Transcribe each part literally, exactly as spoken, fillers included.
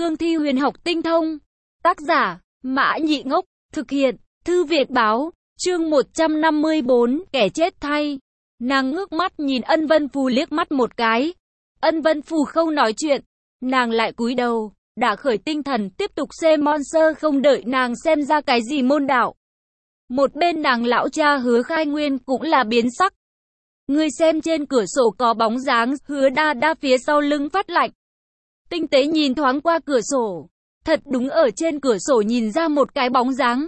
cương thi huyền học tinh thông. Tác giả, Mã Nhị Ngốc, thực hiện, Thư Việt Báo, chương một trăm năm mươi bốn, kẻ chết thay. Nàng ngước mắt nhìn Ân Vân Phù liếc mắt một cái. Ân Vân Phù không nói chuyện, nàng lại cúi đầu, đã khởi tinh thần tiếp tục xem monster không đợi nàng xem ra cái gì môn đạo. Một bên nàng lão cha Hứa Khai Nguyên cũng là biến sắc. Ngươi xem trên cửa sổ có bóng dáng, Hứa Đa Đa phía sau lưng phát lạnh. Tinh tế nhìn thoáng qua cửa sổ, thật đúng ở trên cửa sổ nhìn ra một cái bóng dáng.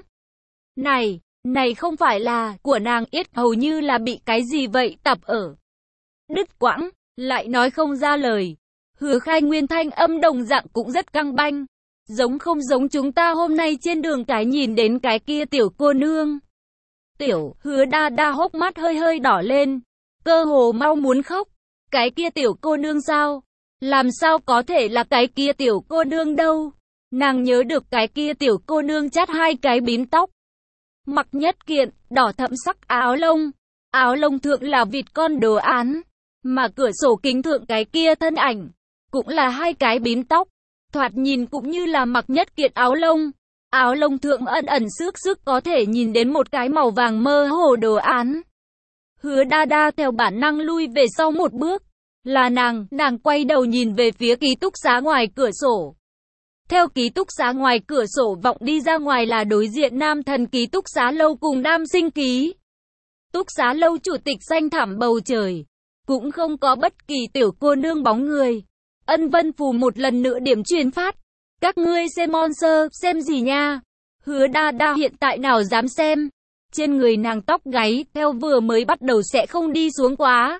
Này, này không phải là của nàng, yết hầu như là bị cái gì vậy tập ở. Đứt quãng, lại nói không ra lời. Hứa Khai Nguyên thanh âm đồng dạng cũng rất căng banh. Giống không giống chúng ta hôm nay trên đường cái nhìn đến cái kia tiểu cô nương. Tiểu, Hứa Đa Đa hốc mắt hơi hơi đỏ lên, cơ hồ mau muốn khóc. Cái kia tiểu cô nương sao? Làm sao có thể là cái kia tiểu cô nương đâu? Nàng nhớ được cái kia tiểu cô nương chát hai cái bím tóc. Mặc nhất kiện, đỏ thẫm sắc áo lông. Áo lông thượng là vịt con đồ án. Mà cửa sổ kính thượng cái kia thân ảnh, cũng là hai cái bím tóc. Thoạt nhìn cũng như là mặc nhất kiện áo lông. Áo lông thượng ẩn ẩn xước xước có thể nhìn đến một cái màu vàng mơ hồ đồ án. Hứa Đa Đa theo bản năng lui về sau một bước. Là nàng, nàng quay đầu nhìn về phía ký túc xá ngoài cửa sổ. Theo ký túc xá ngoài cửa sổ vọng đi ra ngoài là đối diện nam thần ký túc xá lâu cùng nam sinh ký túc xá lâu chủ tịch xanh thẳm bầu trời. Cũng không có bất kỳ tiểu cô nương bóng người. Ân Vân Phù một lần nữa điểm truyền phát. Các ngươi xem monster, xem gì nha? Hứa Đa Đa hiện tại nào dám xem. Trên người nàng tóc gáy, theo vừa mới bắt đầu sẽ không đi xuống quá.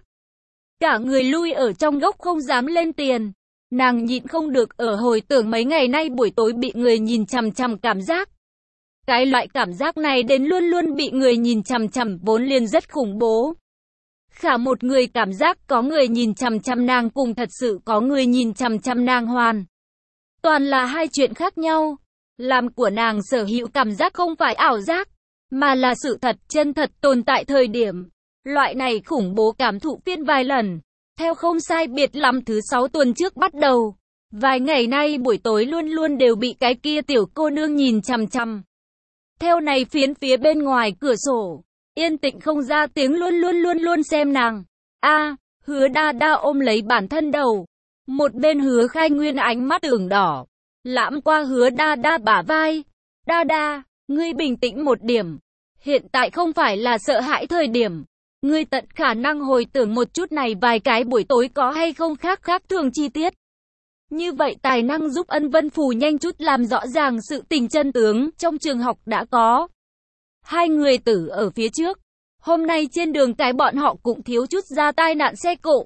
Cả người lui ở trong góc không dám lên tiền. Nàng nhịn không được ở hồi tưởng mấy ngày nay buổi tối bị người nhìn chằm chằm cảm giác. Cái loại cảm giác này đến luôn luôn bị người nhìn chằm chằm vốn liền rất khủng bố. Khả một người cảm giác có người nhìn chằm chằm nàng cùng thật sự có người nhìn chằm chằm nàng hoàn toàn là hai chuyện khác nhau. Làm của nàng sở hữu cảm giác không phải ảo giác, mà là sự thật chân thật tồn tại thời điểm. Loại này khủng bố cảm thụ phiên vài lần. Theo không sai biệt lắm thứ sáu tuần trước bắt đầu. Vài ngày nay buổi tối luôn luôn đều bị cái kia tiểu cô nương nhìn chằm chằm. Theo này phiến phía bên ngoài cửa sổ. Yên tĩnh không ra tiếng luôn luôn luôn luôn xem nàng. A, Hứa Đa Đa ôm lấy bản thân đầu. Một bên Hứa Khai Nguyên ánh mắt ửng đỏ. Lãm qua Hứa Đa Đa bả vai. Đa Đa, ngươi bình tĩnh một điểm. Hiện tại không phải là sợ hãi thời điểm. Ngươi tận khả năng hồi tưởng một chút này vài cái buổi tối có hay không khác khác thường chi tiết. Như vậy tài năng giúp Ân Vân Phù nhanh chút làm rõ ràng sự tình chân tướng trong trường học đã có. Hai người tử ở phía trước. Hôm nay trên đường cái bọn họ cũng thiếu chút ra tai nạn xe cộ.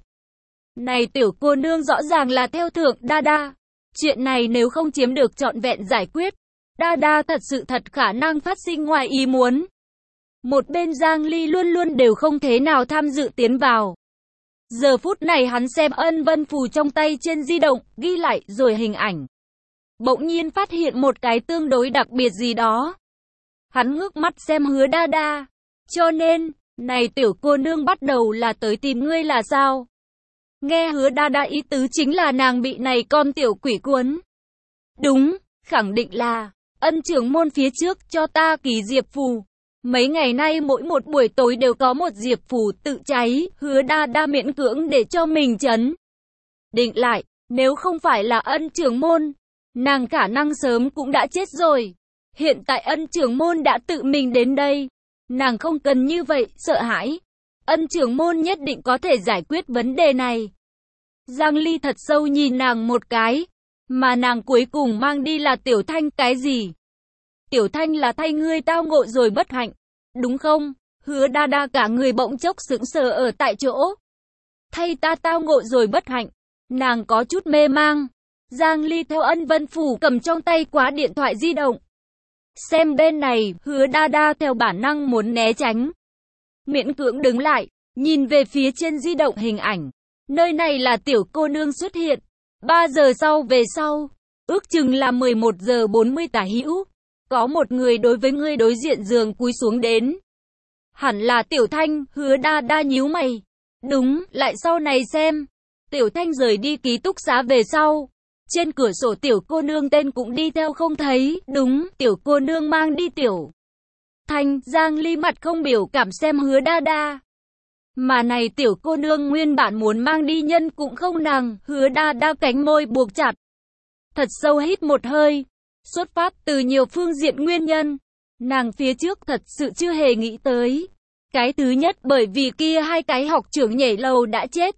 Này tiểu cô nương rõ ràng là theo thượng Đa Đa. Chuyện này nếu không chiếm được trọn vẹn giải quyết, Đa Đa thật sự thật khả năng phát sinh ngoài ý muốn. Một bên Giang Ly luôn luôn đều không thế nào tham dự tiến vào. Giờ phút này hắn xem Ân Vân Phù trong tay trên di động, ghi lại rồi hình ảnh. Bỗng nhiên phát hiện một cái tương đối đặc biệt gì đó. Hắn ngước mắt xem Hứa Đa Đa. Cho nên, này tiểu cô nương bắt đầu là tới tìm ngươi là sao? Nghe Hứa Đa Đa ý tứ chính là nàng bị này con tiểu quỷ cuốn. Đúng, khẳng định là, Ân trưởng môn phía trước cho ta ký diệp phù. Mấy ngày nay mỗi một buổi tối đều có một diệp phù tự cháy, Hứa Đa Đa miễn cưỡng để cho mình chấn định lại, nếu không phải là Ân trưởng môn, nàng khả năng sớm cũng đã chết rồi. Hiện tại Ân trưởng môn đã tự mình đến đây, nàng không cần như vậy, sợ hãi. Ân trưởng môn nhất định có thể giải quyết vấn đề này. Giang Ly thật sâu nhìn nàng một cái, mà nàng cuối cùng mang đi là Tiểu Thanh cái gì? Tiểu Thanh là thay ngươi tao ngộ rồi bất hạnh, đúng không? Hứa Đa Đa cả người bỗng chốc sững sờ ở tại chỗ. Thay ta tao ngộ rồi bất hạnh, nàng có chút mê mang. Giang Ly theo Ân Vân Phù cầm trong tay quá điện thoại di động. Xem bên này, Hứa Đa Đa theo bản năng muốn né tránh. Miễn cưỡng đứng lại, nhìn về phía trên di động hình ảnh. Nơi này là tiểu cô nương xuất hiện. ba giờ sau về sau, ước chừng là mười một giờ bốn mươi tả hữu. Có một người đối với ngươi đối diện giường cúi xuống đến. Hẳn là Tiểu Thanh, Hứa Đa Đa nhíu mày. Đúng, lại sau này xem. Tiểu Thanh rời đi ký túc xá về sau. Trên cửa sổ tiểu cô nương tên cũng đi theo không thấy, đúng, tiểu cô nương mang đi tiểu thanh. Giang Ly mặt không biểu cảm xem Hứa Đa Đa. Mà này tiểu cô nương nguyên bản muốn mang đi nhân cũng không nàng, Hứa Đa Đa cánh môi buộc chặt. Thật sâu hít một hơi. Xuất phát từ nhiều phương diện nguyên nhân, nàng phía trước thật sự chưa hề nghĩ tới. Cái thứ nhất bởi vì kia hai cái học trưởng nhảy lầu đã chết,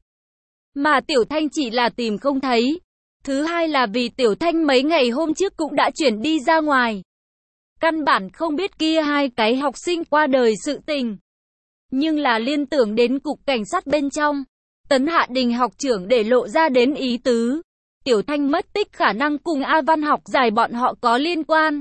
mà Tiểu Thanh chỉ là tìm không thấy. Thứ hai là vì Tiểu Thanh mấy ngày hôm trước cũng đã chuyển đi ra ngoài. Căn bản không biết kia hai cái học sinh qua đời sự tình. Nhưng là liên tưởng đến cục cảnh sát bên trong, Tấn Hạ Đình học trưởng để lộ ra đến ý tứ. Tiểu Thanh mất tích khả năng cùng A Văn học giải bọn họ có liên quan.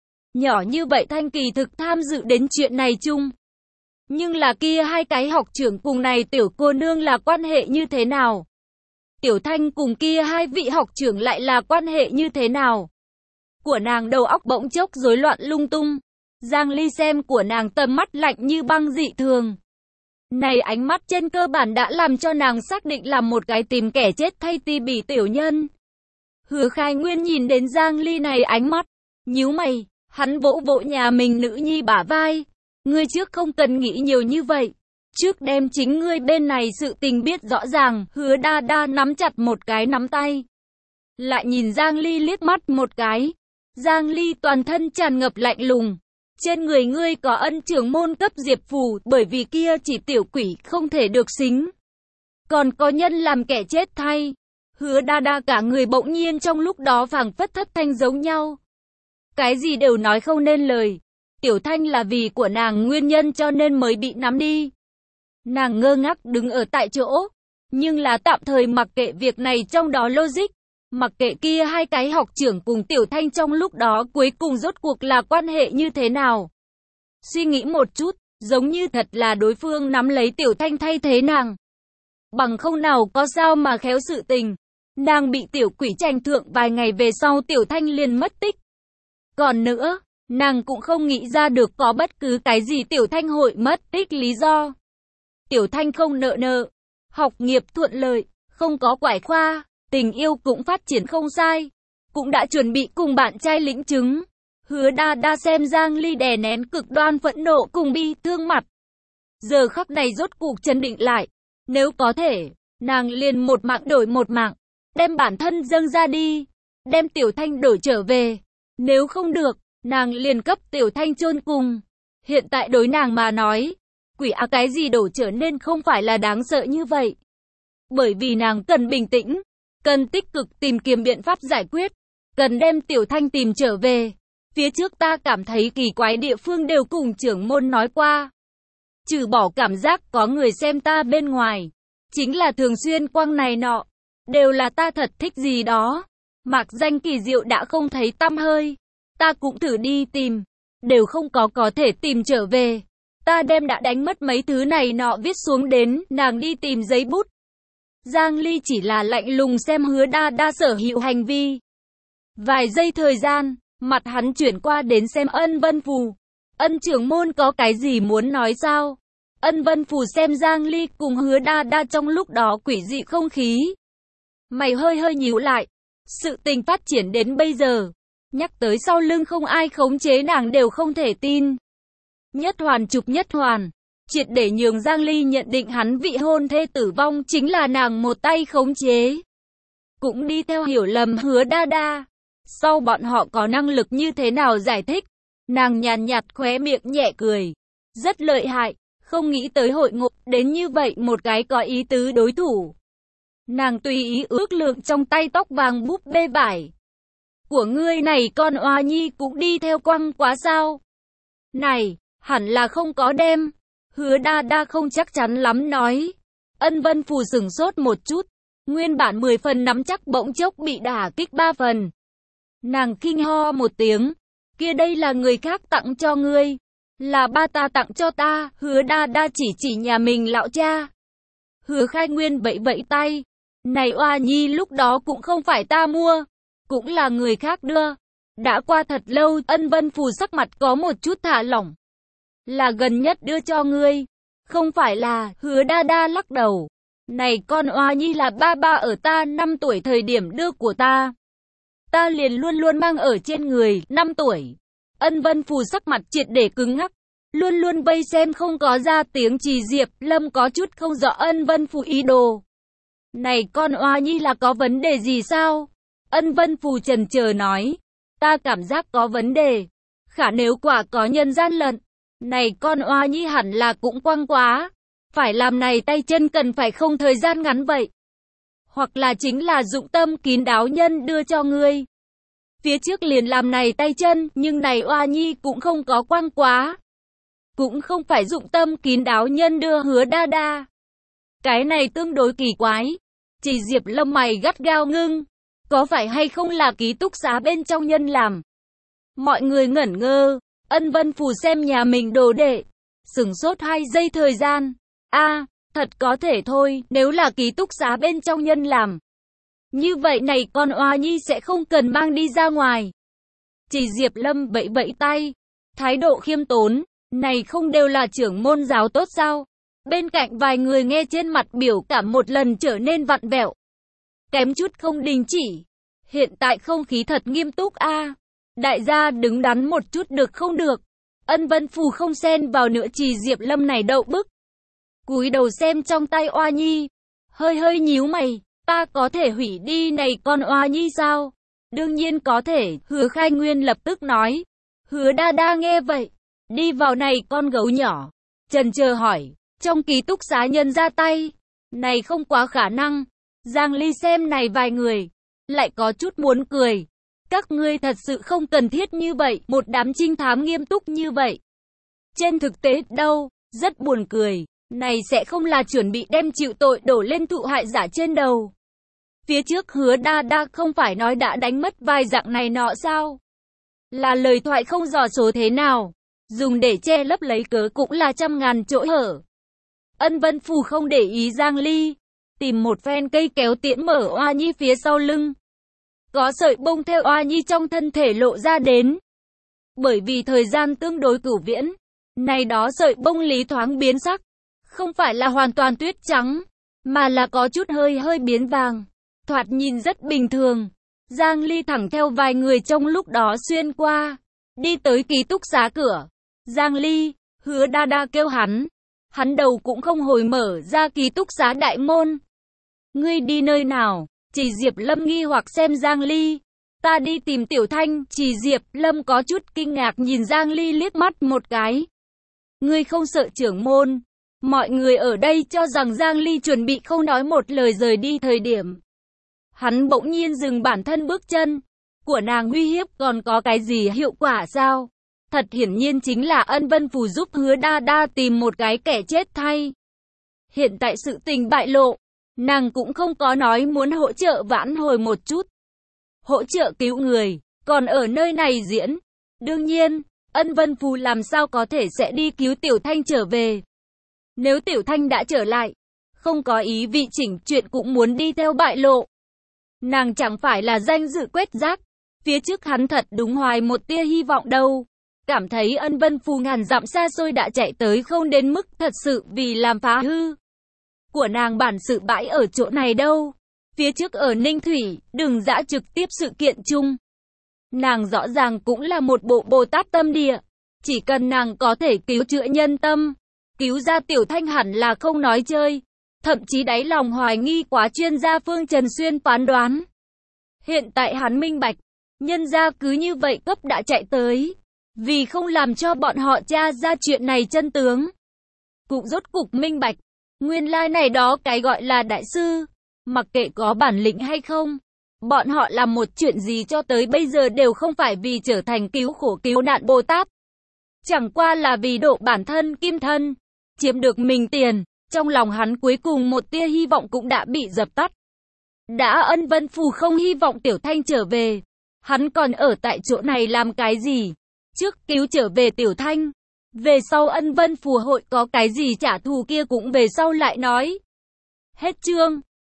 Nhỏ như vậy Thanh kỳ thực tham dự đến chuyện này chung. Nhưng là kia hai cái học trưởng cùng này tiểu cô nương là quan hệ như thế nào? Tiểu Thanh cùng kia hai vị học trưởng lại là quan hệ như thế nào? Của nàng đầu óc bỗng chốc rối loạn lung tung. Giang Ly xem của nàng tầm mắt lạnh như băng dị thường. Này ánh mắt trên cơ bản đã làm cho nàng xác định là một cái tìm kẻ chết thay ti bỉ tiểu nhân. Hứa Khai Nguyên nhìn đến Giang Ly này ánh mắt, nhíu mày, hắn vỗ vỗ nhà mình nữ nhi bả vai. Ngươi trước không cần nghĩ nhiều như vậy. Trước đem chính ngươi bên này sự tình biết rõ ràng, Hứa Đa Đa nắm chặt một cái nắm tay. Lại nhìn Giang Ly liếc mắt một cái. Giang Ly toàn thân tràn ngập lạnh lùng. Trên người ngươi có ân trưởng môn cấp diệp phù, bởi vì kia chỉ tiểu quỷ không thể được xính. Còn có nhân làm kẻ chết thay. Hứa Đa Đa cả người bỗng nhiên trong lúc đó phảng phất thất thanh giống nhau. Cái gì đều nói không nên lời. Tiểu Thanh là vì của nàng nguyên nhân cho nên mới bị nắm đi. Nàng ngơ ngác đứng ở tại chỗ. Nhưng là tạm thời mặc kệ việc này trong đó logic. Mặc kệ kia hai cái học trưởng cùng Tiểu Thanh trong lúc đó cuối cùng rốt cuộc là quan hệ như thế nào. Suy nghĩ một chút, giống như thật là đối phương nắm lấy Tiểu Thanh thay thế nàng. Bằng không nào có sao mà khéo sự tình. Nàng bị tiểu quỷ tranh thượng vài ngày về sau Tiểu Thanh liền mất tích. Còn nữa, nàng cũng không nghĩ ra được có bất cứ cái gì Tiểu Thanh hội mất tích lý do. Tiểu Thanh không nợ nợ, học nghiệp thuận lợi, không có quải khoa, tình yêu cũng phát triển không sai, cũng đã chuẩn bị cùng bạn trai lĩnh chứng. Hứa Đa Đa xem Giang Ly đè nén cực đoan phẫn nộ cùng bi thương mặt. Giờ khắc này rốt cuộc chấn định lại, nếu có thể, nàng liền một mạng đổi một mạng, đem bản thân dâng ra đi, đem Tiểu Thanh đổi trở về. Nếu không được, nàng liền cấp Tiểu Thanh chôn cùng. Hiện tại đối nàng mà nói, quỷ á cái gì đổ trở nên không phải là đáng sợ như vậy. Bởi vì nàng cần bình tĩnh, cần tích cực tìm kiếm biện pháp giải quyết, cần đem Tiểu Thanh tìm trở về. Phía trước ta cảm thấy kỳ quái địa phương đều cùng trưởng môn nói qua. Trừ bỏ cảm giác có người xem ta bên ngoài, chính là thường xuyên quăng này nọ, đều là ta thật thích gì đó. Mạc danh kỳ diệu đã không thấy tăm hơi. Ta cũng thử đi tìm, đều không có có thể tìm trở về. Ta đem đã đánh mất mấy thứ này nọ viết xuống đến, nàng đi tìm giấy bút. Giang Ly chỉ là lạnh lùng xem Hứa Đa Đa sở hữu hành vi. Vài giây thời gian, mặt hắn chuyển qua đến xem Ân Vân Phù. Ân trưởng môn có cái gì muốn nói sao? Ân Vân Phù xem Giang Ly cùng Hứa Đa Đa trong lúc đó quỷ dị không khí. Mày hơi hơi nhíu lại. Sự tình phát triển đến bây giờ, nhắc tới sau lưng không ai khống chế nàng đều không thể tin. Nhất hoàn chụp nhất hoàn, triệt để nhường Giang Ly nhận định hắn vị hôn thê tử vong chính là nàng một tay khống chế. Cũng đi theo hiểu lầm Hứa Đa Đa. Sau bọn họ có năng lực như thế nào giải thích? Nàng nhàn nhạt khóe miệng nhẹ cười. Rất lợi hại, không nghĩ tới hội ngộ đến như vậy một cái có ý tứ đối thủ. Nàng tùy ý ước lượng trong tay tóc vàng búp bê vải. Của ngươi này con oa nhi cũng đi theo quăng quá sao? Này, hẳn là không có đem. Hứa Đa Đa không chắc chắn lắm nói. Ân Vân Phù sửng sốt một chút. Nguyên bản mười phần nắm chắc bỗng chốc bị đả kích ba phần. Nàng kinh ho một tiếng. Kia đây là người khác tặng cho ngươi. Là ba ta tặng cho ta. Hứa Đa Đa chỉ chỉ nhà mình lão cha. Hứa Khai Nguyên vẫy vẫy tay. Này oa nhi lúc đó cũng không phải ta mua, cũng là người khác đưa. Đã qua thật lâu, Ân Vân Phù sắc mặt có một chút thả lỏng. Là gần nhất đưa cho ngươi. Không phải là, Hứa Đa Đa lắc đầu. Này con oa nhi là ba ba ở ta năm tuổi thời điểm đưa của ta. ta liền luôn luôn mang ở trên người. Năm tuổi, Ân Vân Phù sắc mặt triệt để cứng ngắc, luôn luôn vây xem không có ra tiếng. Chỉ Diệp Lâm có chút không rõ Ân Vân Phù ý đồ. Này con oa nhi là có vấn đề gì sao? Ân Vân Phù chần chờ nói, ta cảm giác có vấn đề. Khả nếu quả có nhân gian lận, này con oa nhi hẳn là cũng quăng quá. Phải làm này tay chân cần phải không thời gian ngắn vậy. Hoặc là chính là dụng tâm kín đáo nhân đưa cho ngươi. Phía trước liền làm này tay chân, nhưng này oa nhi cũng không có quăng quá. Cũng không phải dụng tâm kín đáo nhân đưa Hứa Đa Đa. Cái này tương đối kỳ quái. Chỉ Diệp Lâm mày gắt gao ngưng. Có phải hay không là ký túc xá bên trong nhân làm? Mọi người ngẩn ngơ. Ân Vân Phù xem nhà mình đồ đệ. Sửng sốt hai giây thời gian. A, à, thật có thể thôi, nếu là ký túc xá bên trong nhân làm. Như vậy này con oa nhi sẽ không cần mang đi ra ngoài. Chỉ Diệp Lâm vẫy vẫy tay. Thái độ khiêm tốn. Này không đều là trưởng môn giáo tốt sao? Bên cạnh vài người nghe trên mặt biểu cảm một lần trở nên vặn vẹo. Kém chút không đình chỉ. Hiện tại không khí thật nghiêm túc a. À. Đại gia đứng đắn một chút được không được? Ân Vân Phù không xen vào nữa. Chỉ Diệp Lâm này đậu bức. Cúi đầu xem trong tay oa nhi. Hơi hơi nhíu mày. Ta có thể hủy đi này con oa nhi sao? Đương nhiên có thể. Hứa Khai Nguyên lập tức nói. Hứa Đa Đa nghe vậy. Đi vào này con gấu nhỏ. Chần chờ hỏi. Trong ký túc xá nhân ra tay. Này không quá khả năng. Giang Ly xem này vài người. Lại có chút muốn cười. Các ngươi thật sự không cần thiết như vậy. Một đám trinh thám nghiêm túc như vậy. Trên thực tế đâu. Rất buồn cười. Này sẽ không là chuẩn bị đem chịu tội đổ lên thụ hại giả trên đầu. Phía trước Hứa Đa Đa không phải nói đã đánh mất vài dạng này nọ sao? Là lời thoại không dò số thế nào. Dùng để che lấp lấy cớ cũng là trăm ngàn chỗ hở. Ân Vân Phù không để ý Giang Ly. Tìm một phen cây kéo tiễn mở oa nhi phía sau lưng. Có sợi bông theo oa nhi trong thân thể lộ ra đến. Bởi vì thời gian tương đối cửu viễn. Này đó sợi bông lý thoáng biến sắc. Không phải là hoàn toàn tuyết trắng. Mà là có chút hơi hơi biến vàng. Thoạt nhìn rất bình thường. Giang Ly thẳng theo vài người trong lúc đó xuyên qua. Đi tới ký túc xá cửa. Giang Ly, Hứa Đa Đa kêu hắn. Hắn đầu cũng không hồi mở ra ký túc xá đại môn. Ngươi đi nơi nào? Chỉ Diệp Lâm nghi hoặc xem Giang Ly. Ta đi tìm Tiểu Thanh. Chỉ Diệp Lâm có chút kinh ngạc nhìn Giang Ly liếc mắt một cái. Ngươi không sợ trưởng môn? Mọi người ở đây cho rằng Giang Ly chuẩn bị không nói một lời rời đi thời điểm. Hắn bỗng nhiên dừng bản thân bước chân. Của nàng uy hiếp còn có cái gì hiệu quả sao? Thật hiển nhiên chính là Ân Vân Phù giúp Hứa Đa Đa tìm một cái kẻ chết thay. Hiện tại sự tình bại lộ. Nàng cũng không có nói muốn hỗ trợ vãn hồi một chút. Hỗ trợ cứu người. Còn ở nơi này diễn. Đương nhiên, Ân Vân Phù làm sao có thể sẽ đi cứu Tiểu Thanh trở về. Nếu Tiểu Thanh đã trở lại. Không có ý vị chỉnh chuyện cũng muốn đi theo bại lộ. Nàng chẳng phải là danh dự quét rác. Phía trước hắn thật đúng hoài một tia hy vọng đâu. Cảm thấy Ân Vân Phù ngàn dặm xa xôi đã chạy tới không đến mức thật sự vì làm phá hư. Của nàng bản sự bãi ở chỗ này đâu. Phía trước ở Ninh Thủy, đừng dã trực tiếp sự kiện chung. Nàng rõ ràng cũng là một bộ Bồ Tát tâm địa. Chỉ cần nàng có thể cứu chữa nhân tâm. Cứu ra Tiểu Thanh hẳn là không nói chơi. Thậm chí đáy lòng hoài nghi quá chuyên gia Phương Trần Xuyên phán đoán. Hiện tại hắn minh bạch. Nhân gia cứ như vậy cấp đã chạy tới. Vì không làm cho bọn họ tra ra chuyện này chân tướng. Cũng rốt cục minh bạch. Nguyên lai này đó cái gọi là đại sư. Mặc kệ có bản lĩnh hay không. Bọn họ làm một chuyện gì cho tới bây giờ đều không phải vì trở thành cứu khổ cứu nạn Bồ Tát. Chẳng qua là vì độ bản thân kim thân. Chiếm được mình tiền. Trong lòng hắn cuối cùng một tia hy vọng cũng đã bị dập tắt. Đã Ân Vân Phù không hy vọng Tiểu Thanh trở về. Hắn còn ở tại chỗ này làm cái gì? Trước cứu trở về Tiểu Thanh. Về sau Ân Vân Phù hội có cái gì trả thù kia cũng về sau lại nói. Hết chương.